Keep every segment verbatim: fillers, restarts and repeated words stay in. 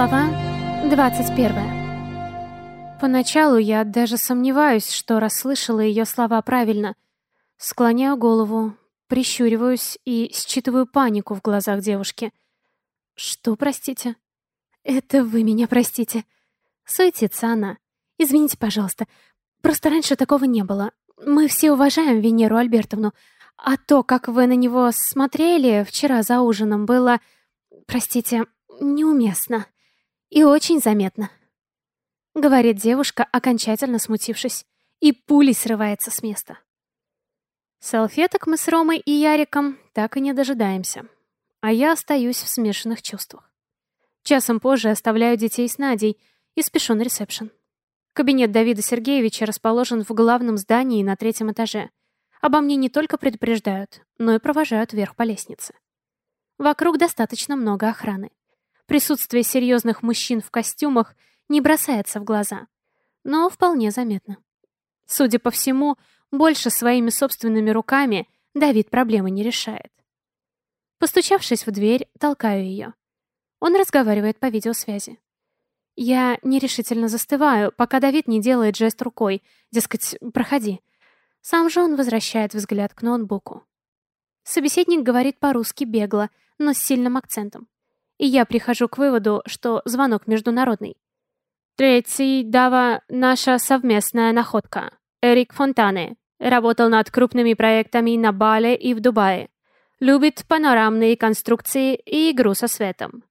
Глава двадцать первая. Поначалу я даже сомневаюсь, что расслышала ее слова правильно. Склоняю голову, прищуриваюсь и считываю панику в глазах девушки. «Что, простите?» «Это вы меня простите». Суетится она. «Извините, пожалуйста. Просто раньше такого не было. Мы все уважаем Венеру Альбертовну. А то, как вы на него смотрели вчера за ужином, было, простите, неуместно. И очень заметно», — говорит девушка, окончательно смутившись, и пулей срывается с места. Салфеток мы с Ромой и Яриком так и не дожидаемся, а я остаюсь в смешанных чувствах. Часом позже оставляю детей с Надей и спешу на ресепшн. Кабинет Давида Сергеевича расположен в главном здании на третьем этаже. Обо мне не только предупреждают, но и провожают вверх по лестнице. Вокруг достаточно много охраны. Присутствие серьезных мужчин в костюмах не бросается в глаза, но вполне заметно. Судя по всему, больше своими собственными руками Давид проблемы не решает. Постучавшись в дверь, толкаю ее. Он разговаривает по видеосвязи. Я нерешительно застываю, пока Давид не делает жест рукой, дескать, проходи. Сам же он возвращает взгляд к ноутбуку. Собеседник говорит по-русски бегло, но с сильным акцентом. И я прихожу к выводу, что звонок международный. Третий дава наша совместная находка. Эрик Фонтане. Работал над крупными проектами на Бали и в Дубае. Любит панорамные конструкции и игру со светом.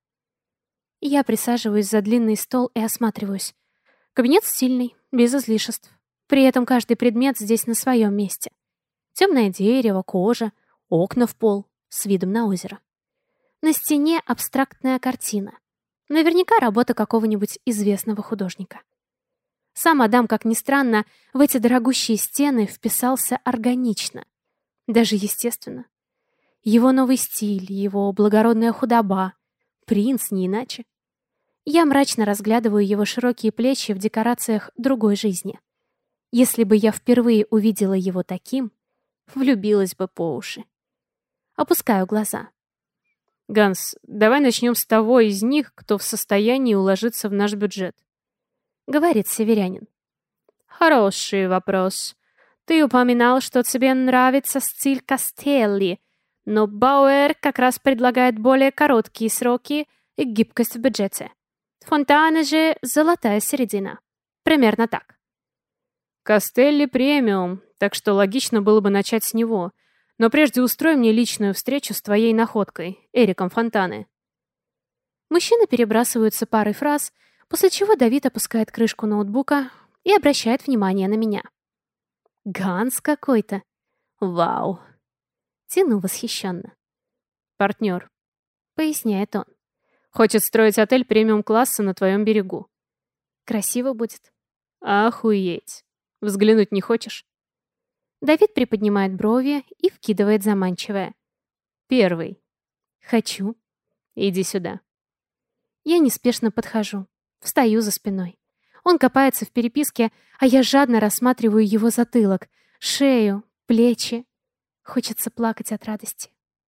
Я присаживаюсь за длинный стол и осматриваюсь. Кабинет стильный, без излишеств. При этом каждый предмет здесь на своем месте. Темное дерево, кожа, окна в пол с видом на озеро. На стене абстрактная картина. Наверняка работа какого-нибудь известного художника. Сам Адам, как ни странно, в эти дорогущие стены вписался органично. Даже естественно. Его новый стиль, его благородная худоба. Принц, не иначе. Я мрачно разглядываю его широкие плечи в декорациях другой жизни. Если бы я впервые увидела его таким, влюбилась бы по уши. Опускаю глаза. «Ганс, давай начнем с того из них, кто в состоянии уложиться в наш бюджет», — говорит северянин. «Хороший вопрос. Ты упоминал, что тебе нравится стиль Кастелли, но Бауэр как раз предлагает более короткие сроки и гибкость в бюджете. Фонтане же золотая середина. Примерно так». «Кастелли премиум, так что логично было бы начать с него. Но прежде устрой мне личную встречу с твоей находкой, Эриком Фонтане». Мужчины перебрасываются парой фраз, после чего Давид опускает крышку ноутбука и обращает внимание на меня. «Ганс какой-то. Вау!» Тяну восхищенно. «Партнер», — поясняет он. «Хочет строить отель премиум-класса на твоем берегу». «Красиво будет». «Охуеть! Взглянуть не хочешь?» Давид приподнимает брови и вкидывает заманчивое. «Первый». «Хочу». «Иди сюда». Я неспешно подхожу, встаю за спиной. Он копается в переписке, а я жадно рассматриваю его затылок, шею, плечи. Хочется плакать от радости.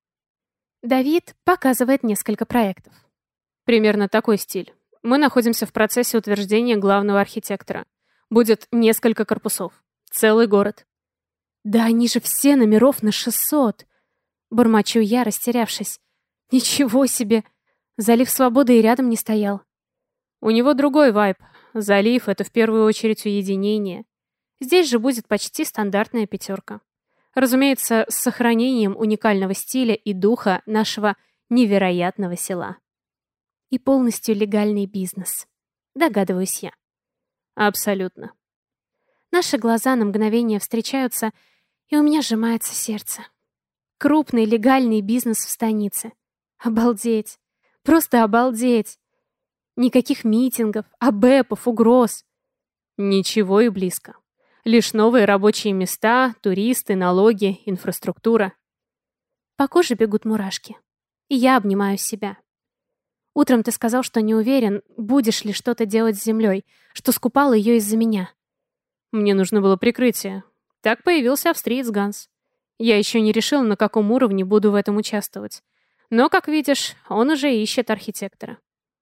Давид показывает несколько проектов. Примерно такой стиль. Мы находимся в процессе утверждения главного архитектора. Будет несколько корпусов. Целый город. «Да они же все номеров на шестьсот!» Бормочу я, растерявшись. «Ничего себе! Залив Свободы и рядом не стоял». «У него другой вайб. Залив — это в первую очередь уединение. Здесь же будет почти стандартная пятерка. Разумеется, с сохранением уникального стиля и духа нашего невероятного села. И полностью легальный бизнес. Догадываюсь я». «Абсолютно». Наши глаза на мгновение встречаются, и у меня сжимается сердце. Крупный легальный бизнес в станице. Обалдеть. Просто обалдеть. Никаких митингов, абэпов, угроз. Ничего и близко. Лишь новые рабочие места, туристы, налоги, инфраструктура. По коже бегут мурашки. И я обнимаю себя. Утром ты сказал, что не уверен, будешь ли что-то делать с землей, что скупал ее из-за меня. Мне нужно было прикрытие. Так появился австриец Ганс. Я еще не решил, на каком уровне буду в этом участвовать. Но, как видишь, он уже ищет архитектора.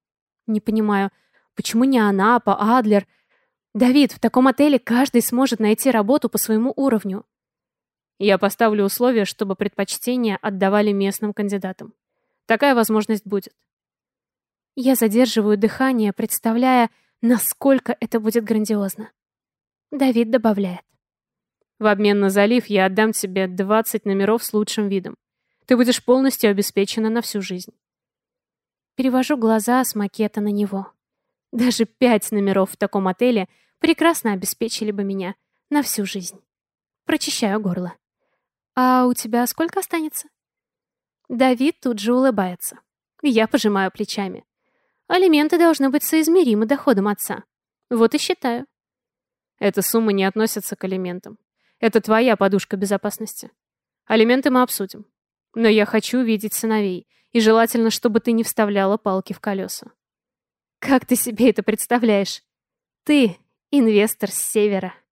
Не понимаю, почему не Анапа, Адлер? Давид, в таком отеле каждый сможет найти работу по своему уровню. Я поставлю условие, чтобы предпочтение отдавали местным кандидатам. Такая возможность будет. Я задерживаю дыхание, представляя, насколько это будет грандиозно. Давид добавляет. В обмен на залив я отдам тебе двадцать номеров с лучшим видом. Ты будешь полностью обеспечена на всю жизнь. Перевожу глаза с макета на него. Даже пять номеров в таком отеле прекрасно обеспечили бы меня на всю жизнь. Прочищаю горло. А у тебя сколько останется? Давид тут же улыбается. Я пожимаю плечами. Алименты должны быть соизмеримы доходам отца. Вот и считаю. Эта сумма не относится к алиментам. Это твоя подушка безопасности. Алименты мы обсудим. Но я хочу видеть сыновей, и желательно, чтобы ты не вставляла палки в колеса. Как ты себе это представляешь? Ты инвестор с севера.